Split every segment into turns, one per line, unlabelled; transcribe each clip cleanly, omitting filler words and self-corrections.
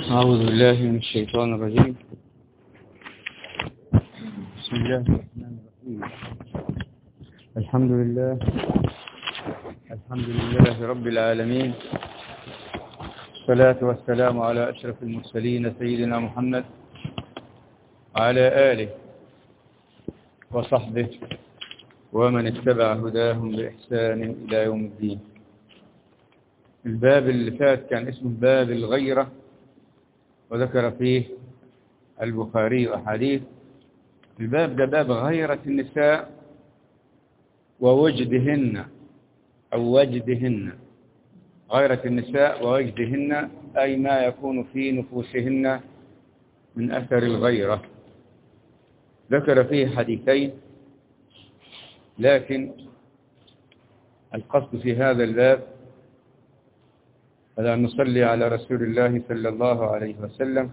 أعوذ بالله من الشيطان الرجيم. بسم الله الرحمن الرحيم. الحمد لله رب العالمين، الصلاة والسلام على أشرف المرسلين سيدنا محمد وعلى آله وصحبه ومن اتبع هداهم بإحسان إلى يوم الدين. الباب اللي فات كان اسمه باب الغيرة، وذكر فيه البخاري أحاديث. الباب ده باب غيرة النساء ووجدهن أو وجدهن. غيرة النساء ووجدهن أي ما يكون في نفوسهن من أثر الغيرة. ذكر فيه حديثين، لكن القصد في هذا الباب أن نصلي على رسول الله صلى الله عليه وسلم،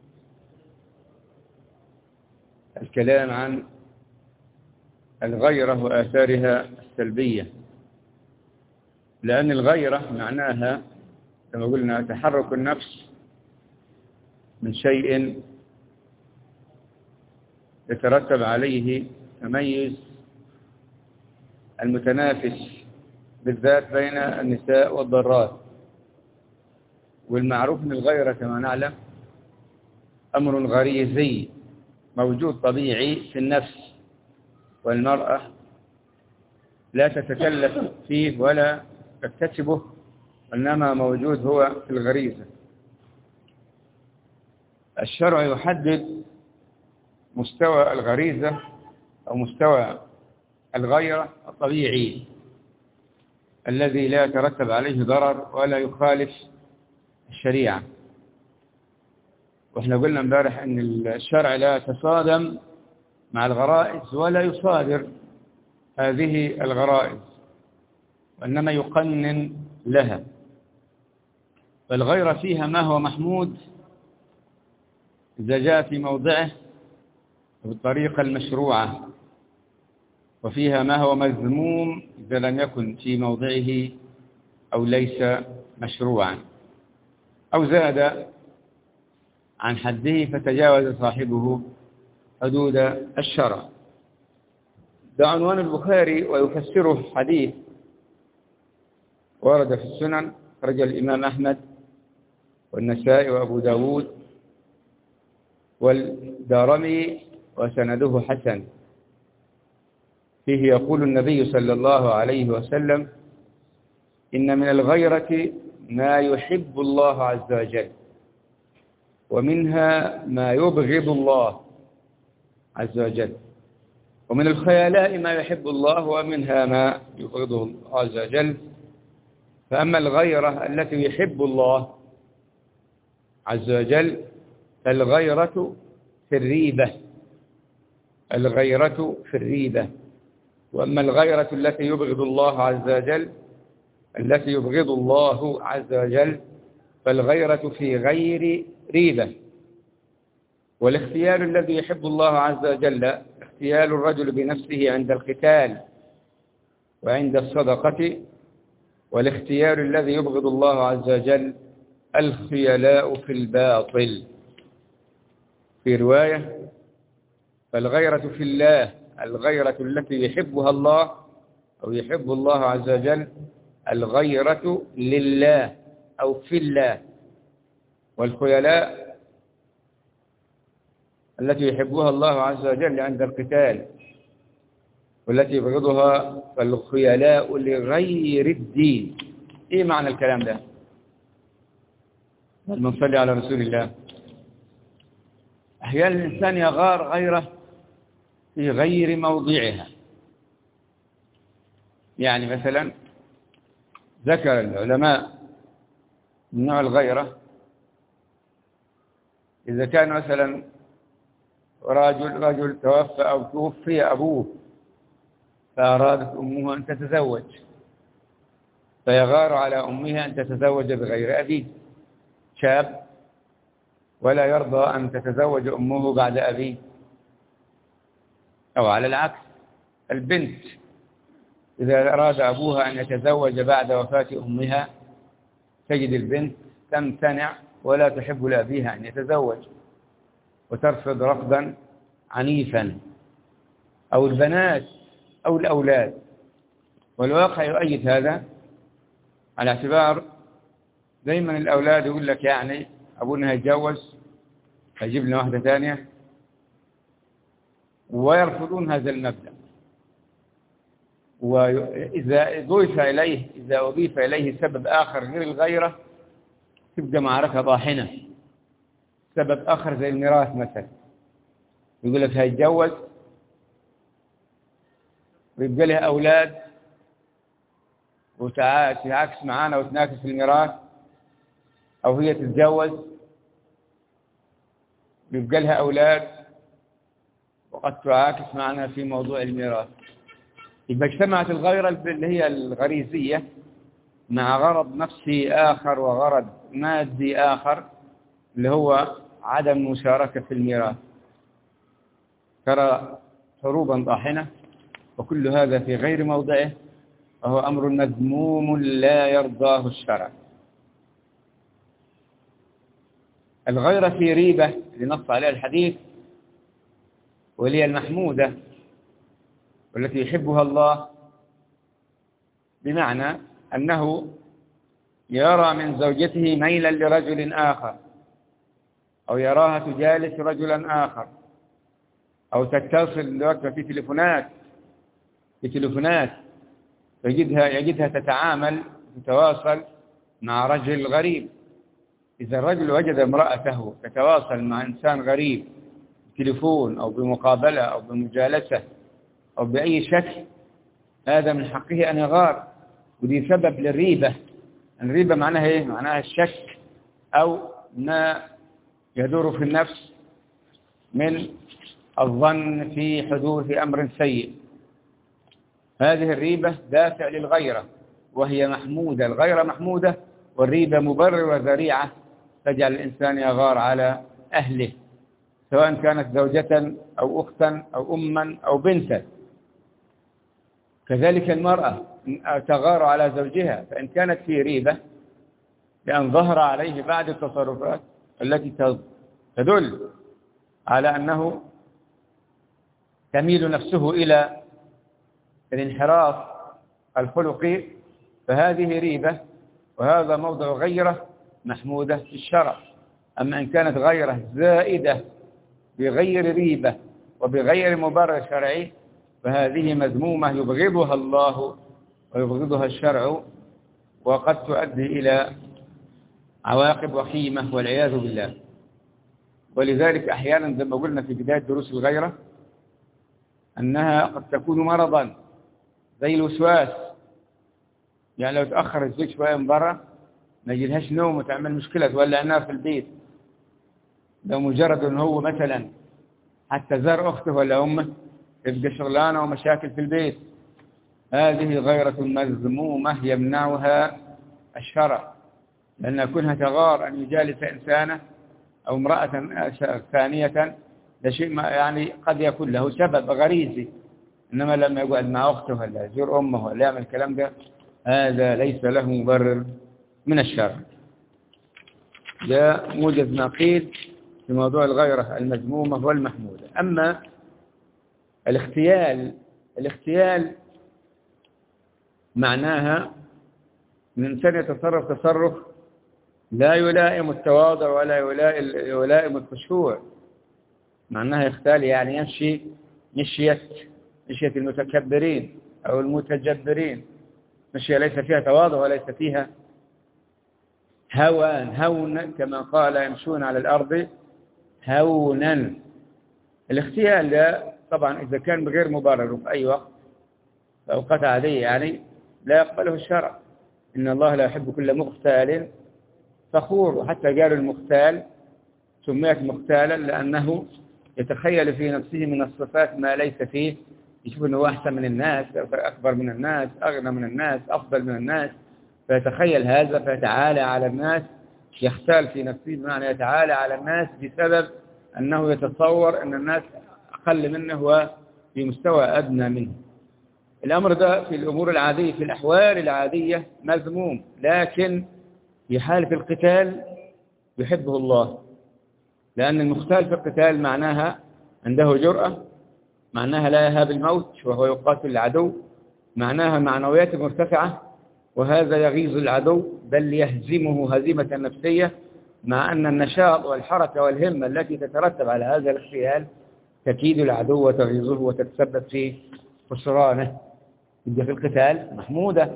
الكلام عن الغيرة وآثارها السلبية، لأن الغيرة معناها كما قلنا تحرك النفس من شيء يترتب عليه تميز المتنافس بالذات بين النساء والضرات. والمعروف من الغيرة كما نعلم أمر غريزي موجود طبيعي في النفس، والمرأة لا تتكلف فيه ولا تكتسبه، وإنما موجود هو في الغريزة. الشرع يحدد مستوى الغريزة أو مستوى الغيرة الطبيعي الذي لا يترتب عليه ضرر ولا يخالف الشريعة. واحنا قلنا امبارح ان الشرع لا يتصادم مع الغرائز ولا يصادر هذه الغرائز، وإنما يقنن لها. فالغيرة فيها ما هو محمود إذا جاء في موضعه بالطريقة المشروعة، وفيها ما هو مذموم إذا لم يكن في موضعه أو ليس مشروعا أو زاد عن حده فتجاوز صاحبه حدود الشرع. ده عنوان البخاري، ويفسره حديث ورد في السنن خرج الإمام أحمد والنسائي وأبو داود والدارمي وسنده حسن. فيه يقول النبي صلى الله عليه وسلم: إن من الغيرة ما يحب الله عز وجل، ومنها ما يبغض الله عز وجل، ومن الخيلاء ما يحب الله ومنها ما يبغضه الله عز وجل. فأما الغيرة التي يحب الله عز وجل فالغيرة في الريبة، الغيرة في الريبة. وأما الغيرة التي يبغض الله عز وجل، التي يبغض الله عز وجل، فالغيرة في غير ريبة. والاختيار الذي يحب الله عز وجل اختيار الرجل بنفسه عند القتال وعند الصدقة، والاختيار الذي يبغض الله عز وجل الخيلاء في الباطل. في رواية: فالغيرة في الله، الغيرة التي يحبها الله أو يحب الله عز وجل، الغيرة لله أو في الله. والخيلاء التي يحبها الله عز وجل عند القتال، والتي يبغضها فالخيلاء لغير الدين. إيه معنى الكلام ده؟ المصلي على رسول الله. أحيانا الإنسان يغار غيره في غير موضعها. يعني مثلا ذكر العلماء من نوع الغيرة إذا كان مثلا رجل توفى أو توفي أبوه فأرادت أمه أن تتزوج، فيغار على أمها أن تتزوج بغير أبيه. شاب ولا يرضى أن تتزوج أمه بعد أبيه، أو على العكس البنت إذا أراد أبوها أن يتزوج بعد وفاة أمها تجد البنت تمتنع ولا تحب لأبيها أن يتزوج وترفض رفضا عنيفا، أو البنات أو الأولاد. والواقع يؤيد هذا، على اعتبار دايما الأولاد يقول لك يعني أبونا هيتجوز هيجيب لنا واحدة ثانية، ويرفضون هذا المبدأ. وإذا أضيف إليه سبب آخر غير الغيرة تبقى معركة طاحنة. سبب آخر زي الميراث مثلا، يقول لك هيتجوز ويبقى له أولاد وتعاكس معانا وتناكس في الميراث، أو هي تتجوز ويبقى لها أولاد وقد تعاكس معنا في موضوع الميراث. إذا اجتمعت الغيرة اللي هي الغريزية مع غرض نفسي آخر وغرض مادي آخر اللي هو عدم المشاركة في الميراث، ترى حروبا طاحنة، وكل هذا في غير موضعه، وهو أمر مذموم لا يرضاه الشرع. الغيرة في ريبة لنص عليها الحديث، وهي المحمودة والتي يحبها الله، بمعنى أنه يرى من زوجته ميلا لرجل آخر، أو يراها تجالس رجلا آخر، أو تتصل في تليفونات يجدها تتعامل تتواصل مع رجل غريب. إذا الرجل وجد امرأته تتواصل مع إنسان غريب بتليفون أو بمقابلة أو بمجالسة أو بأي شكل، هذا من حقه أن يغار، ودي سبب للريبة. الريبة معناها إيه؟ معناها الشك أو ما يدور في النفس من الظن في حدوث أمر سيء. هذه الريبة دافع للغيرة، وهي محمودة. الغيرة محمودة، والريبة مبرر وذريعة تجعل الإنسان يغار على أهله، سواء كانت زوجة أو أختا أو أما أو بنتا. كذلك المرأة تغار على زوجها، فإن كانت في ريبة لأن ظهر عليه بعض التصرفات التي تدل على أنه تميل نفسه إلى الانحراف الخلقي، فهذه ريبة، وهذا موضع غيرة محمودة في الشرع. أما إن كانت غيرة زائدة بغير ريبة وبغير مبرر شرعي فهذه مذمومة يبغضها الله ويبغضها الشرع، وقد تؤدي إلى عواقب وخيمة والعياذ بالله. ولذلك أحيانا زي ما قلنا في بداية دروس الغيرة أنها قد تكون مرضا زي الوسواس. يعني لو تأخر الزوج شوية من برا ما يجيلهاش نوم وتعمل مشكلة تولع نار في البيت، لو مجرد أنه هو مثلا حتى زار أخته ولا أمه يبقى شغلانة ومشاكل في البيت. هذه غيرة مذمومة يمنعها الشرع، لأن كونها تغار أن يجالس إنسانة أو امرأة ثانية ده شيء يعني قد يكون له سبب غريزي، إنما لما يقعد مع أخته ولا يزور أمه ولا يعمل الكلام ده هذا ليس له مبرر من الشرع. ده موجز ما قيل في موضوع الغيرة المذمومة والمحمودة. أما الاختيال معناها من إنسان يتصرف تصرف لا يلائم التواضع ولا يلائم الخشوع. معناها يختال يعني يمشي مشية المتكبرين أو المتجبرين، مشية ليس فيها تواضع وليس فيها هون كما قال يمشون على الأرض هونا. الاختيال ده طبعا إذا كان بغير مبرر في أي وقت فأوقات عادية يعني لا يقبله الشرع. إن الله لا يحب كل مختال فخور. وحتى قالوا المختال سميت مختالا لأنه يتخيل في نفسه من الصفات ما ليس فيه، يشوف أنه أحسن من الناس، أكبر من الناس، أغنى من الناس، أفضل من الناس، فيتخيل هذا فيتعالى على الناس. يختال في نفسه بمعنى يتعالى على الناس بسبب أنه يتصور أن الناس أقل منه وفي مستوى أدنى منه. الأمر ده في الأمور العادية في الأحوال العادية مذموم، لكن في حالة القتال يحبه الله، لأن المختال في القتال معناها عنده جرأة، معناها لا يهاب الموت وهو يقاتل العدو، معناها معنويات مرتفعة، وهذا يغيظ العدو بل يهزمه هزيمة نفسية، مع أن النشاط والحركة والهمة التي تترتب على هذا الاغتيال تكيد العدو وتغيظه وتتسبب في خسرانه. يبقى في القتال محمودة.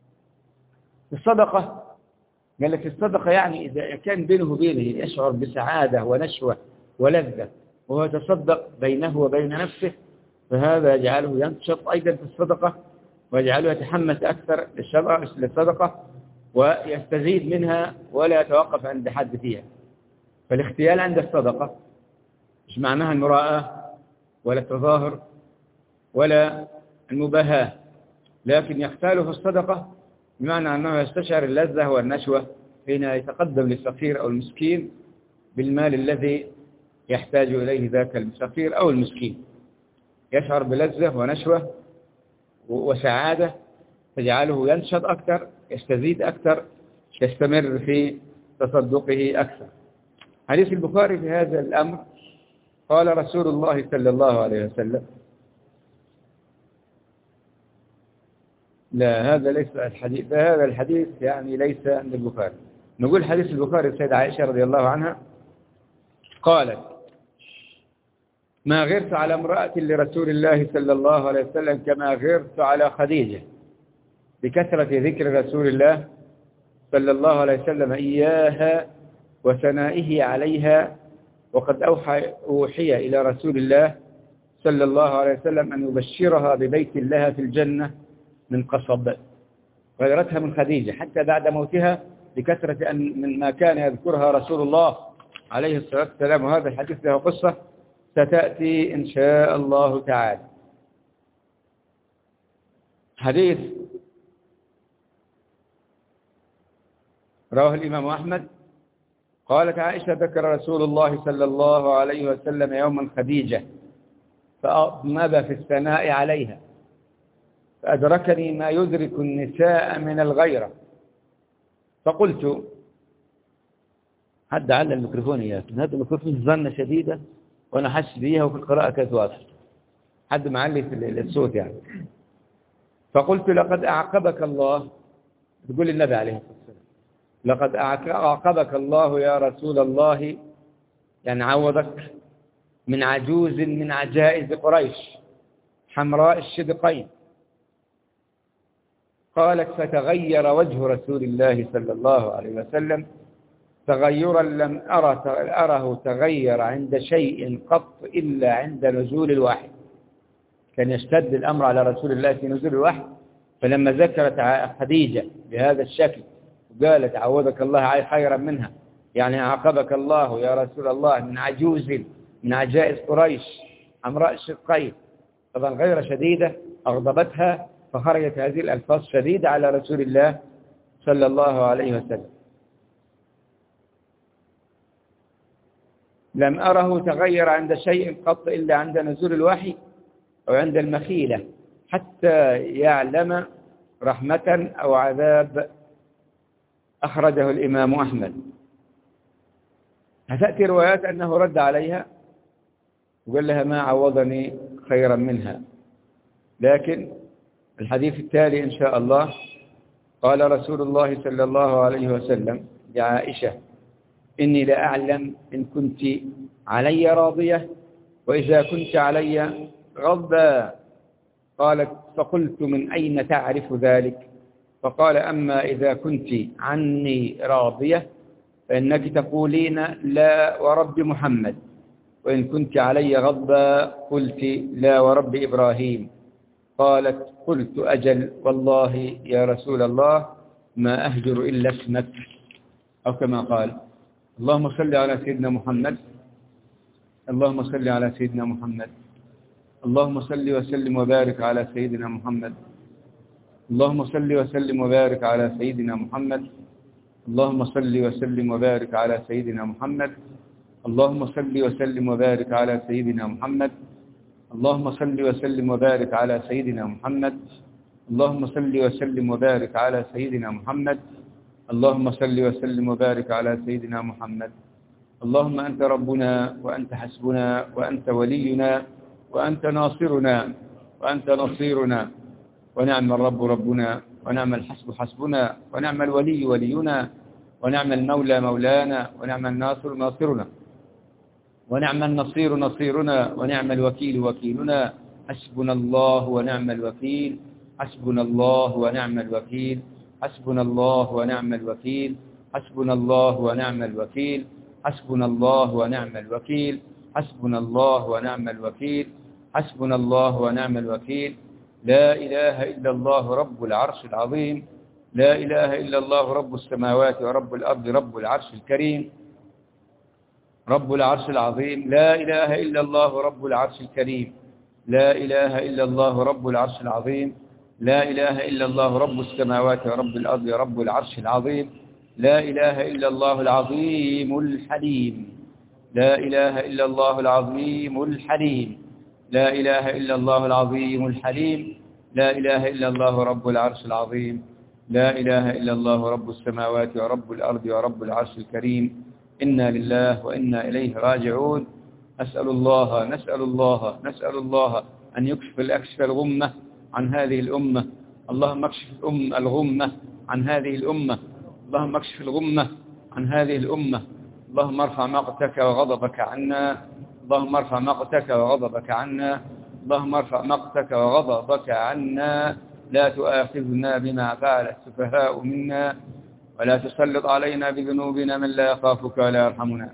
الصدقة قال لك الصدقة يعني إذا كان بينه وبينه يشعر بسعادة ونشوة ولذة وهو يتصدق بينه وبين نفسه، فهذا يجعله ينشط أيضا في الصدقة ويجعله يتحمس أكثر للصدقة ويستزيد منها ولا يتوقف عند حد فيها. فالاختيال عند الصدقة مش معناها المراءة ولا التظاهر ولا المباهاة، لكن يختال في الصدقة بمعنى أنه يستشعر اللذة والنشوة حين يتقدم للفقير أو المسكين بالمال الذي يحتاج إليه ذاك الفقير أو المسكين، يشعر بلذة ونشوة وسعادة تجعله ينشط أكثر، يستزيد أكثر، يستمر في تصدقه أكثر. حديث البخاري في هذا الأمر قال رسول الله صلى الله عليه وسلم، لا هذا ليس الحديث، هذا الحديث يعني ليس عند البخاري. نقول حديث البخاري السيدة عائشة رضي الله عنها قالت: ما غرت على امرأة لرسول الله صلى الله عليه وسلم كما غرت على خديجة، بكثرة ذكر رسول الله صلى الله عليه وسلم إياها وثنائه عليها، وقد أوحي إلى رسول الله صلى الله عليه وسلم أن يبشرها ببيت لها في الجنة من قصب. غيرتها من خديجة حتى بعد موتها بكثرة من ما كان يذكرها رسول الله عليه الصلاة والسلام، وهذا الحديث له قصة ستأتي إن شاء الله تعالى. حديث رواه الإمام أحمد قالت عائشة: ذكر رسول الله صلى الله عليه وسلم يوما خديجة فأضنب في الثناء عليها، فأدركني ما يدرك النساء من الغيرة، فقلت: حد على الميكروفون إياك، هذا الميكروفون ظنة شديدة وأنا حس بيها وفي القراءة كانت واضحة، حد معلي في الصوت يعني. فقلت: لقد أعقبك الله، تقول النبي عليه الصلاة والسلام: لقد أعقبك الله يا رسول الله، يعني عوضك من عجوز من عجائز قريش حمراء الشدقين. قالت: فتغير وجه رسول الله صلى الله عليه وسلم تغيرا لم أره تغير عند شيء قط إلا عند نزول الوحي. كان يشتد الأمر على رسول الله في نزول الوحي، فلما ذكرت حديجة بهذا الشكل قالت: عوضك الله خيرا منها، يعني عاقبك الله يا رسول الله من عجوز من عجائز قريش حمراء الشدقين. طبعا غير شديدة أغضبتها، فخرجت هذه الألفاظ شديدة على رسول الله صلى الله عليه وسلم. لم أره تغير عند شيء قط إلا عند نزول الوحي أو عند المخيلة حتى يعلم رحمة أو عذاب. أخرجه الإمام أحمد. هتأتي روايات أنه رد عليها وقال لها: ما عوضني خيرا منها. لكن الحديث التالي إن شاء الله قال رسول الله صلى الله عليه وسلم لعائشة: إني لأعلم إن كنت علي راضية وإذا كنت علي غضبا. قالت: فقلت: من أين تعرف ذلك؟ فقال: أما إذا كنت عني راضية فإنك تقولين لا ورب محمد، وإن كنت علي غضبا قلت لا ورب إبراهيم. قالت: قلت: أجل والله يا رسول الله ما أهجر إلا اسمك، أو كما قال. اللهم صل على سيدنا محمد، اللهم صل على سيدنا محمد، اللهم صل وسلم وبارك على سيدنا محمد، اللهم صل وسلم وبارك على سيدنا محمد، اللهم صل وسلم وبارك على سيدنا محمد، اللهم صل وسلم وبارك على سيدنا محمد، اللهم صل وسلم وبارك على سيدنا محمد، اللهم صل وسلم وبارك على سيدنا محمد، اللهم صل وسلم وبارك على سيدنا محمد. اللهم أنت ربنا وأنت حسبنا وأنت ولينا وأنت ناصرنا وأنت نصيرنا، ونعم الرب ربنا ونعم الحسب حسبنا ونعم الولي ولينا ونعم المولى مولانا ونعم الناصر ناصرنا ونعم النصير نصيرنا ونعم الوكيل وكيلنا. حسبنا الله ونعم الوكيل، حسبنا الله ونعم الوكيل، حسبنا الله ونعم الوكيل، حسبنا الله ونعم الوكيل، حسبنا الله ونعم الوكيل، حسبنا الله ونعم الوكيل، حسبنا الله ونعم الوكيل. لا إله إلا الله رب العرش العظيم، لا إله إلا الله رب السماوات ورب الأرض رب العرش الكريم، رب العرش العظيم. لا إله إلا الله رب العرش الكريم، لا إله إلا الله رب العرش العظيم، لا إله إلا الله رب السماوات ورب الأرض رب العرش العظيم. لا إله إلا الله العظيم الحليم، لا إله إلا الله العظيم الحليم، لا إله إلا الله العظيم الحليم، لا إله إلا الله رب العرش العظيم، لا إله إلا الله رب السماوات ورب الأرض ورب العرش الكريم. إنا لله وإنا إليه راجعون. نسأل الله أن يكشف الغمة عن هذه الأمة. اللهم اكشف الغمة عن هذه الأمة، اللهم اكشف الغمة عن هذه الأمة. اللهم ارفع مقتك وغضبك عنا، اللهم ارفع مقتك وغضبك عنا، اللهم ارفع مقتك وغضبك عنا. لا تؤاخذنا بما فعل السفهاء منا، ولا تسلط علينا بذنوبنا من لا يخافك ولا يرحمنا.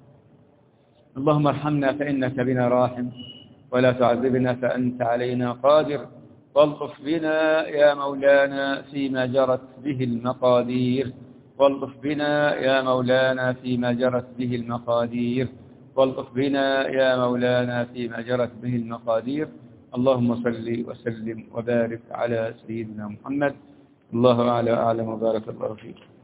اللهم ارحمنا فإنك بنا راحم، ولا تعذبنا فأنت علينا قادر. والطف بنا يا مولانا فيما جرت به المقادير، والطف بنا يا مولانا فيما جرت به المقادير، والطف بنا يا مولانا فيما جرت به المقادير. اللهم صل وسلم وبارك على سيدنا محمد. الله أعلى وأعلم وبارك الله فيك.